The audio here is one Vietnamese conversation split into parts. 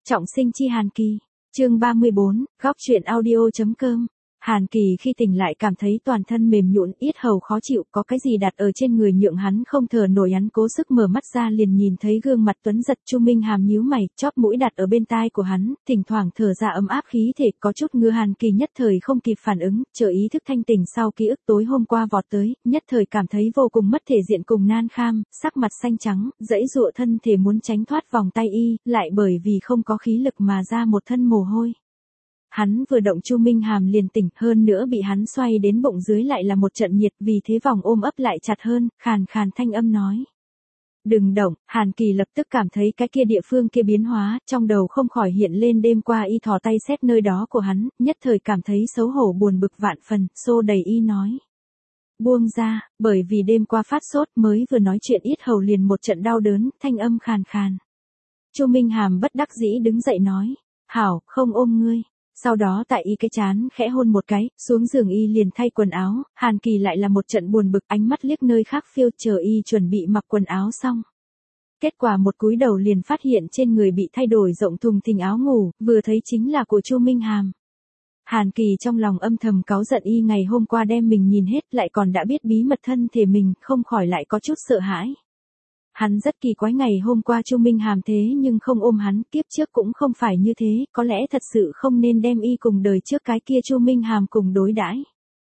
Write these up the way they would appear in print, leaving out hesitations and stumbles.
Trọng sinh chi Hàn Kỳ. Chương 34, góc truyện audio.com. Hàn Kỳ khi tỉnh lại cảm thấy toàn thân mềm nhũn, yết hầu khó chịu, có cái gì đặt ở trên người nhượng hắn không thở nổi. Hắn cố sức mở mắt ra liền nhìn thấy gương mặt tuấn giật Chu Minh Hàm nhíu mày, chóp mũi đặt ở bên tai của hắn, thỉnh thoảng thở ra ấm áp khí thể, có chút ngứa. Hàn Kỳ nhất thời không kịp phản ứng, chờ ý thức thanh tỉnh sau ký ức tối hôm qua vọt tới, nhất thời cảm thấy vô cùng mất thể diện cùng nan kham, sắc mặt xanh trắng, giãy giụa thân thể muốn tránh thoát vòng tay y, lại bởi vì không có khí lực mà ra một thân mồ hôi. Hắn vừa động Chu Minh Hàm liền tỉnh, hơn nữa bị hắn xoay đến bụng dưới lại là một trận nhiệt, vì thế vòng ôm ấp lại chặt hơn, khàn khàn thanh âm nói. Đừng động. Hàn Kỳ lập tức cảm thấy cái kia địa phương kia biến hóa, trong đầu không khỏi hiện lên đêm qua y thò tay xét nơi đó của hắn, nhất thời cảm thấy xấu hổ buồn bực vạn phần, xô đẩy y nói. Buông ra, bởi vì đêm qua phát sốt mới vừa nói chuyện yết hầu liền một trận đau đớn, thanh âm khàn khàn. Chu Minh Hàm bất đắc dĩ đứng dậy nói. Hảo, không ôm ngươi. Sau đó tại y cái chán khẽ hôn một cái, xuống giường y liền thay quần áo, Hàn Kỳ lại là một trận buồn bực, ánh mắt liếc nơi khác phiêu, chờ y chuẩn bị mặc quần áo xong. Kết quả một cúi đầu liền phát hiện trên người bị thay đổi rộng thùng thình áo ngủ, vừa thấy chính là của Chu Minh Hàm. Hàn Kỳ trong lòng âm thầm cáu giận y ngày hôm qua đem mình nhìn hết lại còn đã biết bí mật thân thể mình, không khỏi lại có chút sợ hãi. Hắn rất kỳ quái ngày hôm qua Chu Minh Hàm thế nhưng không ôm hắn, kiếp trước cũng không phải như thế, có lẽ thật sự không nên đem y cùng đời trước cái kia Chu Minh Hàm cùng đối đãi.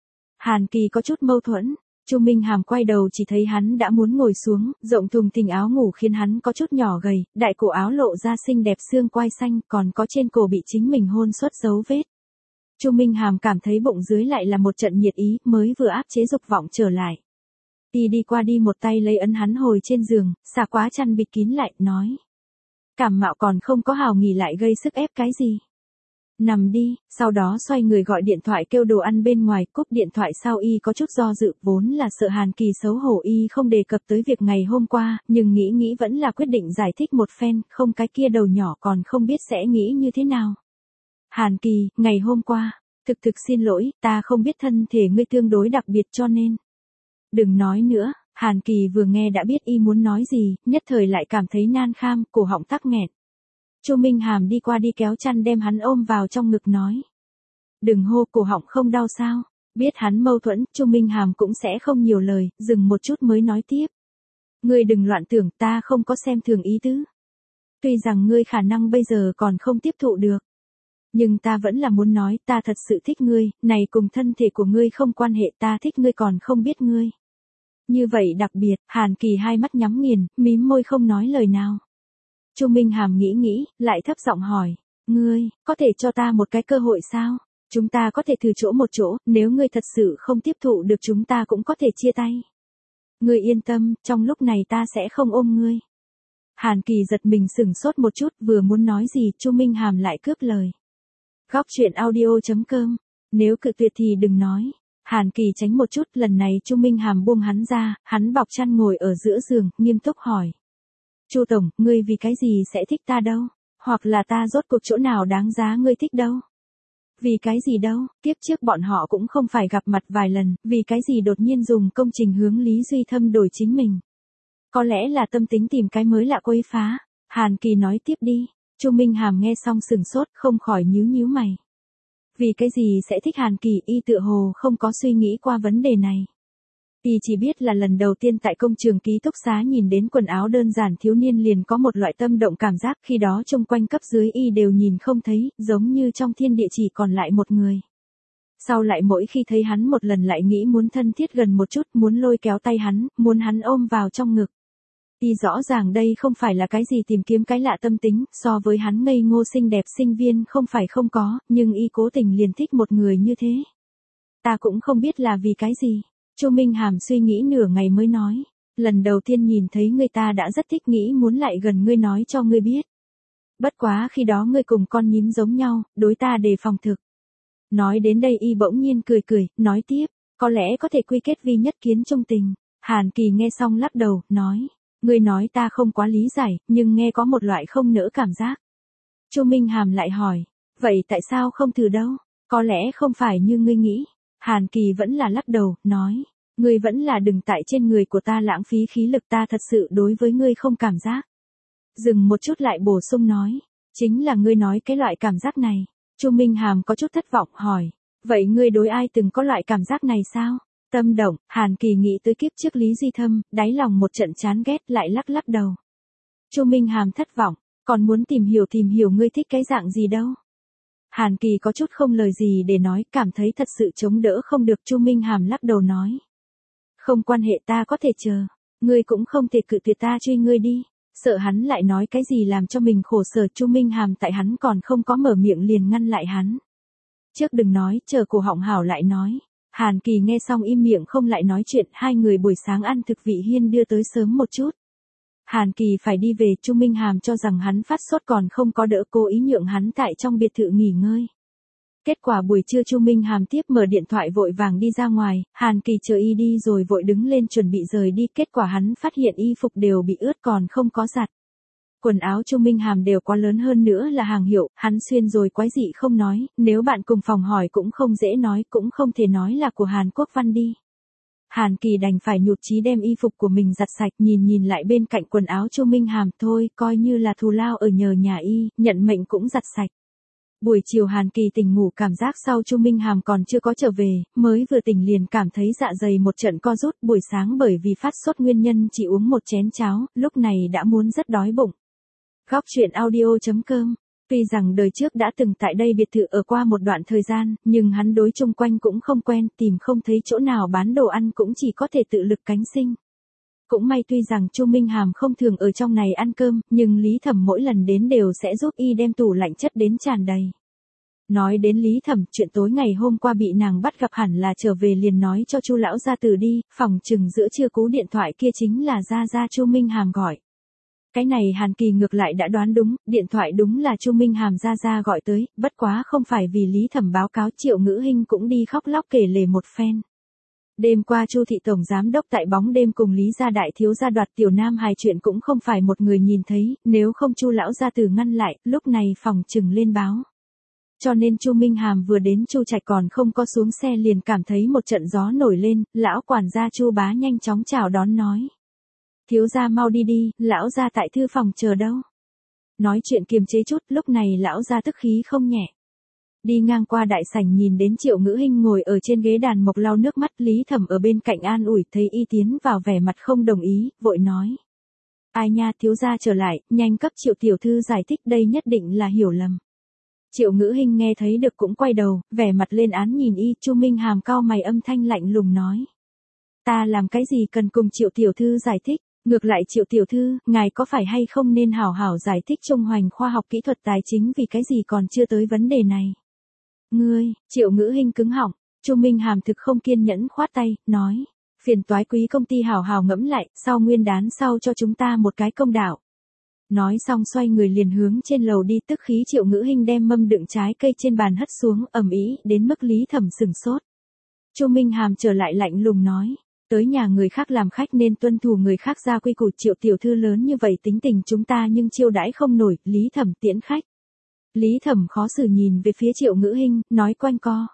Hàn Kỳ có chút mâu thuẫn, Chu Minh Hàm quay đầu chỉ thấy hắn đã muốn ngồi xuống, rộng thùng thình áo ngủ khiến hắn có chút nhỏ gầy, đại cổ áo lộ ra xinh đẹp xương quai xanh, còn có trên cổ bị chính mình hôn xuất dấu vết. Chu Minh Hàm cảm thấy bụng dưới lại là một trận nhiệt ý, mới vừa áp chế dục vọng trở lại. Y đi qua đi một tay lấy ấn hắn hồi trên giường, xả quá chăn bịt kín lại, nói. Cảm mạo còn không có hào nghỉ lại gây sức ép cái gì. Nằm đi, sau đó xoay người gọi điện thoại kêu đồ ăn bên ngoài, cúp điện thoại sau y có chút do dự, vốn là sợ Hàn Kỳ xấu hổ y không đề cập tới việc ngày hôm qua, nhưng nghĩ vẫn là quyết định giải thích một phen, không cái kia đầu nhỏ còn không biết sẽ nghĩ như thế nào. Hàn Kỳ, ngày hôm qua, thực xin lỗi, ta không biết thân thể ngươi tương đối đặc biệt cho nên. Đừng nói nữa. Hàn Kỳ vừa nghe đã biết y muốn nói gì, nhất thời lại cảm thấy nan kham, cổ họng tắc nghẹn. Chu Minh Hàm đi qua đi kéo chăn đem hắn ôm vào trong ngực nói. Đừng hô, cổ họng không đau sao. Biết hắn mâu thuẫn, Chu Minh Hàm cũng sẽ không nhiều lời, dừng một chút mới nói tiếp. Ngươi đừng loạn tưởng, ta không có xem thường ý tứ. Tuy rằng ngươi khả năng bây giờ còn không tiếp thụ được. Nhưng ta vẫn là muốn nói, ta thật sự thích ngươi, này cùng thân thể của ngươi không quan hệ, ta thích ngươi còn không biết ngươi. Như vậy đặc biệt. Hàn Kỳ hai mắt nhắm nghiền, mím môi không nói lời nào. Chu Minh Hàm nghĩ, lại thấp giọng hỏi, ngươi, có thể cho ta một cái cơ hội sao? Chúng ta có thể thử chỗ một chỗ, nếu ngươi thật sự không tiếp thụ được chúng ta cũng có thể chia tay. Ngươi yên tâm, trong lúc này ta sẽ không ôm ngươi. Hàn Kỳ giật mình sửng sốt một chút, vừa muốn nói gì, Chu Minh Hàm lại cướp lời. Góc truyện audio.com. Nếu cự tuyệt thì đừng nói. Hàn Kỳ tránh một chút, lần này Chu Minh Hàm buông hắn ra, hắn bọc chăn ngồi ở giữa giường, nghiêm túc hỏi. Chu Tổng, ngươi vì cái gì sẽ thích ta đâu? Hoặc là ta rốt cuộc chỗ nào đáng giá ngươi thích đâu? Vì cái gì đâu, kiếp trước bọn họ cũng không phải gặp mặt vài lần, vì cái gì đột nhiên dùng công trình hướng Lý Duy Thâm đổi chính mình? Có lẽ là tâm tính tìm cái mới lạ quấy phá. Hàn Kỳ nói tiếp đi. Chu Minh Hàm nghe xong sừng sốt, không khỏi nhíu mày. Vì cái gì sẽ thích Hàn Kỳ, y tựa hồ không có suy nghĩ qua vấn đề này. Y chỉ biết là lần đầu tiên tại công trường ký túc xá nhìn đến quần áo đơn giản thiếu niên liền có một loại tâm động cảm giác, khi đó chung quanh cấp dưới y đều nhìn không thấy, giống như trong thiên địa chỉ còn lại một người. Sau lại mỗi khi thấy hắn một lần lại nghĩ muốn thân thiết gần một chút, muốn lôi kéo tay hắn, muốn hắn ôm vào trong ngực. Y rõ ràng đây không phải là cái gì tìm kiếm cái lạ tâm tính, so với hắn ngây ngô xinh đẹp sinh viên không phải không có, nhưng y cố tình liền thích một người như thế. Ta cũng không biết là vì cái gì. Chu Minh Hàm suy nghĩ nửa ngày mới nói. Lần đầu tiên nhìn thấy ngươi ta đã rất thích, nghĩ muốn lại gần ngươi nói cho ngươi biết. Bất quá khi đó ngươi cùng con nhím giống nhau, đối ta đề phòng thực. Nói đến đây y bỗng nhiên cười, nói tiếp, có lẽ có thể quy kết vì nhất kiến trung tình. Hàn Kỳ nghe xong lắc đầu, nói. Ngươi nói ta không quá lý giải, nhưng nghe có một loại không nỡ cảm giác. Chu Minh Hàm lại hỏi, vậy tại sao không thử đâu? Có lẽ không phải như ngươi nghĩ. Hàn Kỳ vẫn là lắc đầu, nói, ngươi vẫn là đừng tại trên người của ta lãng phí khí lực, ta thật sự đối với ngươi không cảm giác. Dừng một chút lại bổ sung nói, Chính là ngươi nói cái loại cảm giác này. Chu Minh Hàm có chút thất vọng hỏi. Vậy ngươi đối ai từng có loại cảm giác này sao? Tâm động, Hàn Kỳ nghĩ tới kiếp trước Lý Di Thâm, đáy lòng một trận chán ghét lại lắc lắc đầu. Chu Minh Hàm thất vọng, còn muốn tìm hiểu ngươi thích cái dạng gì đâu. Hàn Kỳ có chút không lời gì để nói, cảm thấy thật sự chống đỡ không được. Chu Minh Hàm lắc đầu nói. Không quan hệ, ta có thể chờ, ngươi cũng không thể cự tuyệt ta truy ngươi đi. Sợ hắn lại nói cái gì làm cho mình khổ sở. Chu Minh Hàm tại hắn còn không có mở miệng liền ngăn lại hắn. Trước đừng nói, chờ cổ họng hảo lại nói. Hàn Kỳ nghe xong im miệng không lại nói chuyện. Hai người buổi sáng ăn thực vị hiên đưa tới sớm một chút. Hàn Kỳ phải đi về. Chu Minh Hàm cho rằng hắn phát sốt còn không có đỡ, cố ý nhượng hắn tại trong biệt thự nghỉ ngơi. Kết quả buổi trưa Chu Minh Hàm tiếp mở điện thoại vội vàng đi ra ngoài. Hàn Kỳ chờ y đi rồi vội đứng lên chuẩn bị rời đi. Kết quả hắn phát hiện y phục đều bị ướt còn không có giặt. Quần áo Chu Minh Hàm đều quá lớn, hơn nữa là hàng hiệu, hắn xuyên rồi quái dị không nói, nếu bạn cùng phòng hỏi cũng không dễ nói, cũng không thể nói là của Hàn Quốc Văn đi. Hàn Kỳ đành phải nhụt chí đem y phục của mình giặt sạch, nhìn lại bên cạnh quần áo Chu Minh Hàm, thôi, coi như là thù lao ở nhờ nhà y, nhận mệnh cũng giặt sạch. Buổi chiều Hàn Kỳ tỉnh ngủ, cảm giác sau Chu Minh Hàm còn chưa có trở về, mới vừa tỉnh liền cảm thấy dạ dày một trận co rút. Buổi sáng bởi vì phát sốt nguyên nhân chỉ uống một chén cháo, lúc này đã muốn rất đói bụng. Góc truyện audio.com. Tuy rằng đời trước đã từng tại đây biệt thự ở qua một đoạn thời gian, nhưng hắn đối chung quanh cũng không quen, tìm không thấy chỗ nào bán đồ ăn, cũng chỉ có thể tự lực cánh sinh. Cũng may tuy rằng Chu Minh Hàm không thường ở trong này ăn cơm, nhưng Lý Thẩm mỗi lần đến đều sẽ giúp y đem tủ lạnh chất đến tràn đầy. Nói đến Lý Thẩm, chuyện tối ngày hôm qua bị nàng bắt gặp hẳn là trở về liền nói cho Chu lão gia tử đi, phòng chừng giữa trưa cú điện thoại kia chính là gia Chu Minh Hàm gọi. Cái này Hàn Kỳ ngược lại đã đoán đúng, điện thoại đúng là Chu Minh Hàm gia gọi tới, bất quá không phải vì Lý Thẩm báo cáo. Triệu Ngữ Hinh cũng đi khóc lóc kể lể một phen. Đêm qua Chu thị tổng giám đốc tại bóng đêm cùng Lý gia đại thiếu gia đoạt tiểu nam hài chuyện cũng không phải một người nhìn thấy, nếu không Chu lão gia tử ngăn lại, lúc này phòng chừng lên báo. Cho nên Chu Minh Hàm vừa đến Chu trạch còn không có xuống xe liền cảm thấy một trận gió nổi lên, lão quản gia Chu bá nhanh chóng chào đón nói. Thiếu gia mau đi đi, lão gia tại thư phòng chờ đâu. Nói chuyện kiềm chế chút, lúc này lão gia tức khí không nhẹ. Đi ngang qua đại sảnh nhìn đến Triệu Ngữ Hinh ngồi ở trên ghế đàn mộc lau nước mắt, Lý Thẩm ở bên cạnh an ủi, thấy y tiến vào vẻ mặt không đồng ý, vội nói. Ai nha, thiếu gia trở lại, nhanh cấp Triệu tiểu thư giải thích, đây nhất định là hiểu lầm. Triệu Ngữ Hinh nghe thấy được cũng quay đầu, vẻ mặt lên án nhìn y. Chu Minh Hàm cau mày âm thanh lạnh lùng nói. Ta làm cái gì cần cùng Triệu tiểu thư giải thích, ngược lại Triệu tiểu thư, ngài có phải hay không nên hảo hảo giải thích Trung Hoành khoa học kỹ thuật tài chính vì cái gì còn chưa tới vấn đề này. Ngươi, Triệu Ngữ Hinh cứng họng, Chu Minh Hàm thực không kiên nhẫn khoát tay, nói. Phiền toái quý công ty hảo hảo ngẫm lại, sau nguyên đán sau cho chúng ta một cái công đạo. Nói xong xoay người liền hướng trên lầu đi, tức khí Triệu Ngữ Hinh đem mâm đựng trái cây trên bàn hất xuống, ầm ĩ đến mức Lý Thẩm sửng sốt. Chu Minh Hàm trở lại lạnh lùng nói. Tới nhà người khác làm khách nên tuân thủ người khác gia quy củ, Triệu tiểu thư lớn như vậy tính tình chúng ta nhưng chiêu đãi không nổi. Lý Thẩm tiễn khách. Lý Thẩm khó xử nhìn về phía Triệu Ngữ Hinh, nói quanh co.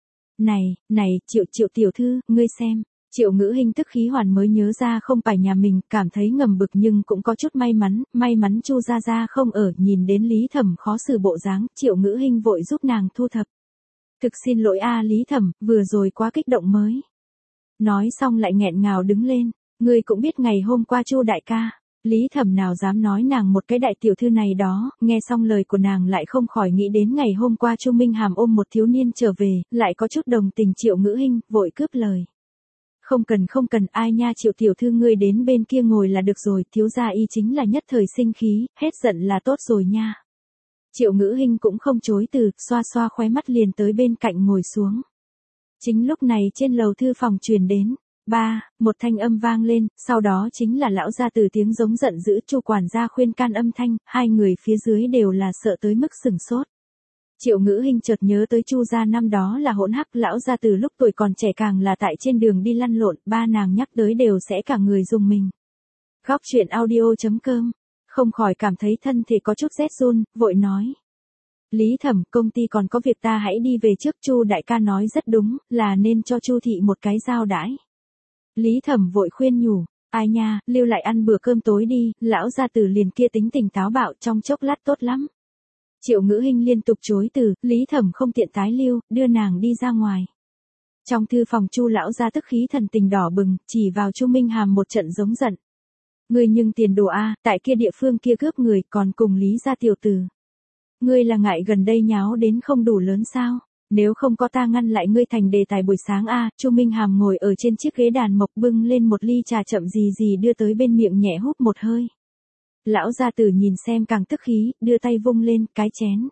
Này, Triệu tiểu thư, ngươi xem. Triệu Ngữ Hinh tức khí hoàn mới nhớ ra không phải nhà mình, cảm thấy ngầm bực nhưng cũng có chút may mắn Chu gia không ở. Nhìn đến Lý Thẩm khó xử bộ dáng, Triệu Ngữ Hinh vội giúp nàng thu thập. Thực xin lỗi a Lý Thẩm, vừa rồi quá kích động mới. Nói xong lại nghẹn ngào đứng lên, ngươi cũng biết ngày hôm qua Chu đại ca. Lý Thẩm nào dám nói nàng một cái đại tiểu thư này đó, nghe xong lời của nàng lại không khỏi nghĩ đến ngày hôm qua Chu Minh Hàm ôm một thiếu niên trở về, lại có chút đồng tình. Triệu Ngữ Hinh vội cướp lời. Không cần, ai nha, Triệu tiểu thư ngươi đến bên kia ngồi là được rồi, thiếu gia y chính là nhất thời sinh khí, hết giận là tốt rồi nha. Triệu Ngữ Hinh cũng không chối từ, xoa khóe mắt liền tới bên cạnh ngồi xuống. Chính lúc này trên lầu thư phòng truyền đến, một thanh âm vang lên, sau đó chính là lão gia từ tiếng giống giận dữ. Chu quản gia khuyên can âm thanh, hai người phía dưới đều là sợ tới mức sửng sốt. Triệu Ngữ Hinh chợt nhớ tới Chu gia năm đó là hỗn hắc, lão gia từ lúc tuổi còn trẻ càng là tại trên đường đi lăn lộn, ba nàng nhắc tới đều sẽ cả người rùng mình. Góc truyện audio.com, không khỏi cảm thấy thân thể có chút rét run, vội nói. Lý Thẩm, công ty còn có việc ta hãy đi về trước, Chu đại ca nói rất đúng, là nên cho Chu thị một cái giao đãi. Lý Thẩm vội khuyên nhủ, ai nha, lưu lại ăn bữa cơm tối đi, lão gia tử liền kia tính tình táo bạo trong chốc lát tốt lắm. Triệu Ngữ Hinh liên tục chối từ, Lý Thẩm không tiện tái lưu, đưa nàng đi ra ngoài. Trong thư phòng Chu lão gia tức khí thần tình đỏ bừng, chỉ vào Chu Minh Hàm một trận giống giận. Ngươi nhưng tiền đồ a, tại kia địa phương kia cướp người, còn cùng Lý gia tiểu tử. Ngươi là ngại gần đây nháo đến không đủ lớn sao? Nếu không có ta ngăn lại ngươi thành đề tài buổi sáng a. Chu Minh Hàm ngồi ở trên chiếc ghế đàn mộc bưng lên một ly trà chậm gì gì đưa tới bên miệng nhẹ hút một hơi. Lão gia tử nhìn xem càng tức khí, đưa tay vung lên, cái chén.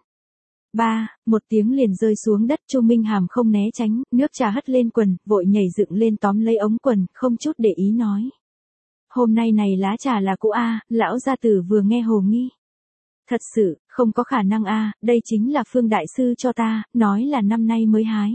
Ba, một tiếng liền rơi xuống đất. Chu Minh Hàm không né tránh, nước trà hất lên quần, vội nhảy dựng lên tóm lấy ống quần, không chút để ý nói. Hôm nay này lá trà là cũ a. Lão gia tử vừa nghe hồ nghi. Thật sự, không có khả năng a, đây chính là Phương đại sư cho ta, nói là năm nay mới hái.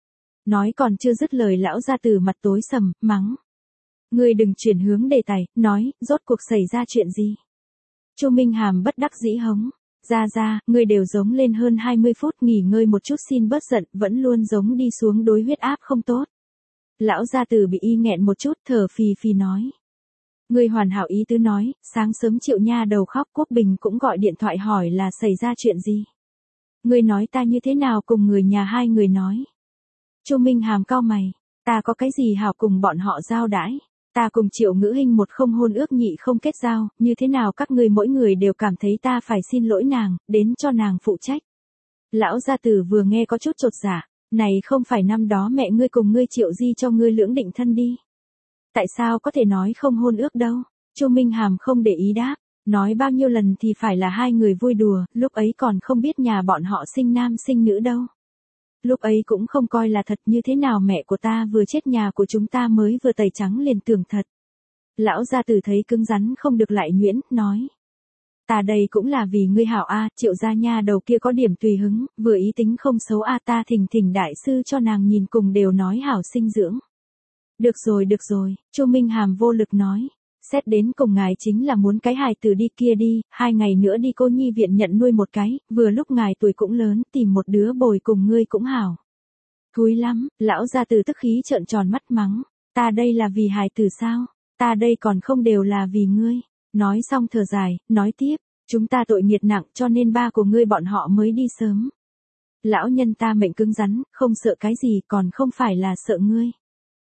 Nói còn chưa dứt lời lão gia tử mặt tối sầm, mắng. Ngươi đừng chuyển hướng đề tài, nói, rốt cuộc xảy ra chuyện gì? Chu Minh Hàm bất đắc dĩ hống. Ra, ngươi đều giống lên hơn 20 phút nghỉ ngơi một chút xin bớt giận, vẫn luôn giống đi xuống đối huyết áp không tốt. Lão gia tử bị y nghẹn một chút, thở phì phì nói. Ngươi hoàn hảo ý tứ nói, sáng sớm Triệu nha đầu khóc, Quốc Bình cũng gọi điện thoại hỏi là xảy ra chuyện gì. Ngươi nói ta như thế nào cùng người nhà hai người nói. Chu Minh Hàm cau mày, ta có cái gì hảo cùng bọn họ giao đãi. Ta cùng Triệu Ngữ Hinh một không hôn ước nhị không kết giao, như thế nào các ngươi mỗi người đều cảm thấy ta phải xin lỗi nàng, đến cho nàng phụ trách. Lão gia tử vừa nghe có chút chột dạ, này không phải năm đó mẹ ngươi cùng ngươi Triệu Di cho ngươi lưỡng định thân đi. Tại sao có thể nói không hôn ước đâu? Chu Minh Hàm không để ý đáp, nói bao nhiêu lần thì phải là hai người vui đùa, lúc ấy còn không biết nhà bọn họ sinh nam sinh nữ đâu. Lúc ấy cũng không coi là thật, như thế nào mẹ của ta vừa chết nhà của chúng ta mới vừa tẩy trắng liền tưởng thật. Lão gia tử thấy cứng rắn không được lại nhuyễn, nói. Ta đây cũng là vì ngươi hảo a. Triệu gia nha đầu kia có điểm tùy hứng, vừa ý tính không xấu a, ta thỉnh đại sư cho nàng nhìn cùng đều nói hảo sinh dưỡng. Được rồi, Chu Minh Hàm vô lực nói. Xét đến cùng ngài chính là muốn cái hài tử đi kia đi, 2 ngày nữa đi cô nhi viện nhận nuôi một cái, vừa lúc ngài tuổi cũng lớn, tìm một đứa bồi cùng ngươi cũng hảo. Thúi lắm, lão gia tử tức khí trợn tròn mắt mắng, ta đây là vì hài tử sao, ta đây còn không đều là vì ngươi. Nói xong thở dài, nói tiếp, chúng ta tội nghiệt nặng cho nên ba của ngươi bọn họ mới đi sớm. Lão nhân ta mệnh cứng rắn, không sợ cái gì còn không phải là sợ ngươi.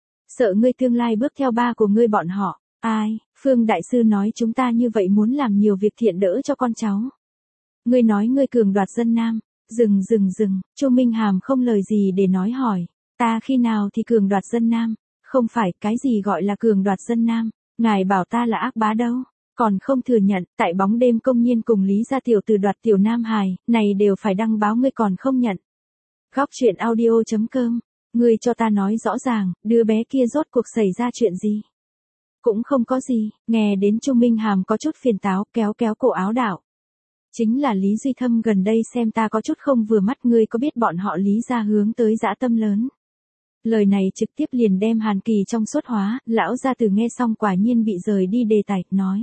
Sợ ngươi tương lai bước theo ba của ngươi bọn họ. Ai, Phương đại sư nói chúng ta như vậy muốn làm nhiều việc thiện đỡ cho con cháu. Ngươi nói ngươi cường đoạt dân nam. Dừng, Chu Minh Hàm không lời gì để nói hỏi. Ta khi nào thì cường đoạt dân nam? Không phải, cái gì gọi là cường đoạt dân nam? Ngài bảo ta là ác bá đâu. Còn không thừa nhận, tại bóng đêm công nhiên cùng Lý gia tiểu tử đoạt tiểu nam hài, này đều phải đăng báo ngươi còn không nhận. Góc truyện audio.com. Ngươi cho ta nói rõ ràng, đứa bé kia rốt cuộc xảy ra chuyện gì? Cũng không có gì, nghe đến Chu Minh Hàm có chút phiền táo, kéo cổ áo đạo. Chính là Lý Duy Thâm gần đây xem ta có chút không vừa mắt, ngươi có biết bọn họ Lý gia hướng tới dã tâm lớn. Lời này trực tiếp liền đem Hàn Kỳ trong sốt hóa, lão gia tử nghe xong quả nhiên bị rời đi đề tài, nói.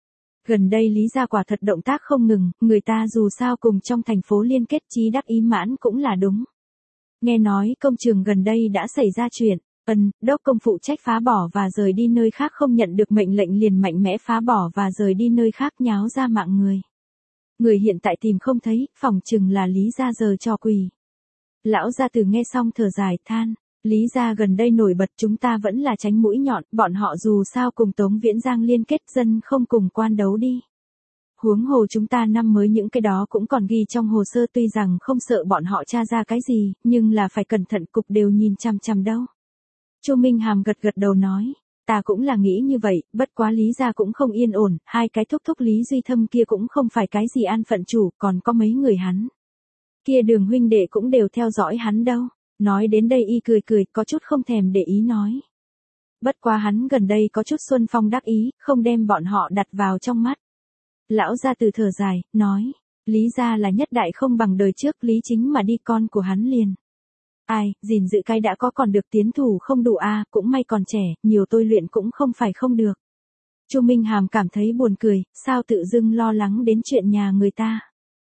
Gần đây Lý gia quả thật động tác không ngừng, người ta dù sao cùng trong thành phố liên kết chí đắc ý mãn cũng là đúng. Nghe nói công trường gần đây đã xảy ra chuyện, đốc công phụ trách phá bỏ và rời đi nơi khác không nhận được mệnh lệnh liền mạnh mẽ phá bỏ và rời đi nơi khác nháo ra mạng người. Người hiện tại tìm không thấy, phỏng chừng là Lý gia giờ cho quỳ. Lão gia tử nghe xong thở dài than, Lý gia gần đây nổi bật chúng ta vẫn là tránh mũi nhọn, bọn họ dù sao cùng Tống Viễn Giang liên kết dân không cùng quan đấu đi. Huống hồ chúng ta năm mới những cái đó cũng còn ghi trong hồ sơ tuy rằng không sợ bọn họ tra ra cái gì, nhưng là phải cẩn thận cục đều nhìn chằm đâu. Chu Minh Hàm gật đầu nói, ta cũng là nghĩ như vậy, bất quá Lý gia cũng không yên ổn, hai cái thúc Lý Duy Thâm kia cũng không phải cái gì an phận chủ, còn có mấy người hắn. Kia Đường huynh đệ cũng đều theo dõi hắn đâu. Nói đến đây y cười, có chút không thèm để ý nói. Bất quá hắn gần đây có chút xuân phong đắc ý, không đem bọn họ đặt vào trong mắt. Lão gia tử thở dài, nói, Lý gia là nhất đại không bằng đời trước, Lý Chính mà đi con của hắn liền. Ai, gìn giữ cái đã có còn được tiến thủ không đủ a, cũng may còn trẻ, nhiều tôi luyện cũng không phải không được. Chu Minh Hàm cảm thấy buồn cười, sao tự dưng lo lắng đến chuyện nhà người ta.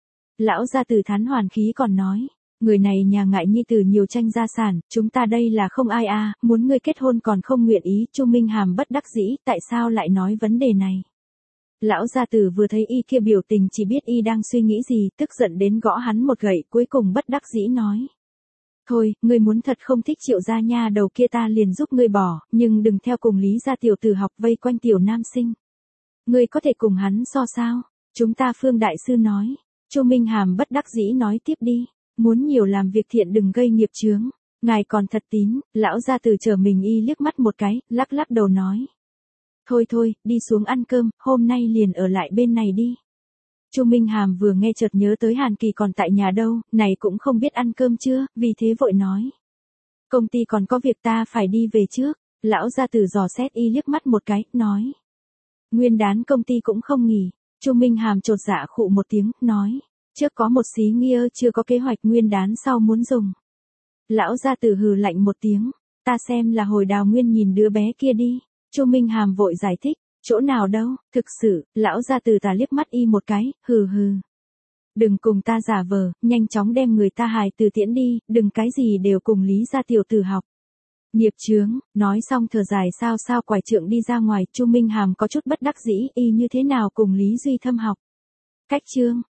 Lão gia tử thán hoàn khí còn nói, người này nhà ngại nhi tử nhiều tranh gia sản, chúng ta đây là không ai a, muốn ngươi kết hôn còn không nguyện ý. Chu Minh Hàm bất đắc dĩ, tại sao lại nói vấn đề này? Lão gia tử vừa thấy y kia biểu tình chỉ biết y đang suy nghĩ gì, tức giận đến gõ hắn một gậy, cuối cùng bất đắc dĩ nói. Thôi, ngươi muốn thật không thích Triệu gia nha đầu kia ta liền giúp ngươi bỏ, nhưng đừng theo cùng Lý gia tiểu tử học vây quanh tiểu nam sinh. Ngươi có thể cùng hắn so sao? Chúng ta Phương đại sư nói. Chu Minh Hàm bất đắc dĩ nói tiếp đi, muốn nhiều làm việc thiện đừng gây nghiệp chướng. Ngài còn thật tín, lão gia tử trở mình y liếc mắt một cái, lắc lắc đầu nói. Thôi thôi, đi xuống ăn cơm, hôm nay liền ở lại bên này đi. Chu Minh Hàm vừa nghe chợt nhớ tới Hàn Kỳ còn tại nhà đâu, này cũng không biết ăn cơm chưa, vì thế vội nói. Công ty còn có việc ta phải đi về trước, lão gia tử dò xét y liếc mắt một cái, nói. Nguyên đán công ty cũng không nghỉ, Chu Minh Hàm chột dạ khụ một tiếng, nói. Trước có một xí nghia chưa có kế hoạch nguyên đán sau muốn dùng. Lão gia tử hừ lạnh một tiếng, ta xem là hồi Đào Nguyên nhìn đứa bé kia đi. Chu Minh Hàm vội giải thích, chỗ nào đâu, thực sự, lão gia tử ta liếc mắt y một cái, hừ hừ. Đừng cùng ta giả vờ, nhanh chóng đem người ta hài từ tiễn đi, đừng cái gì đều cùng Lý gia tiểu tử học. Nghiệp chướng, nói xong thở dài sao sao quải trượng đi ra ngoài, Chu Minh Hàm có chút bất đắc dĩ y như thế nào cùng Lý Duy Thâm học. Cách chương.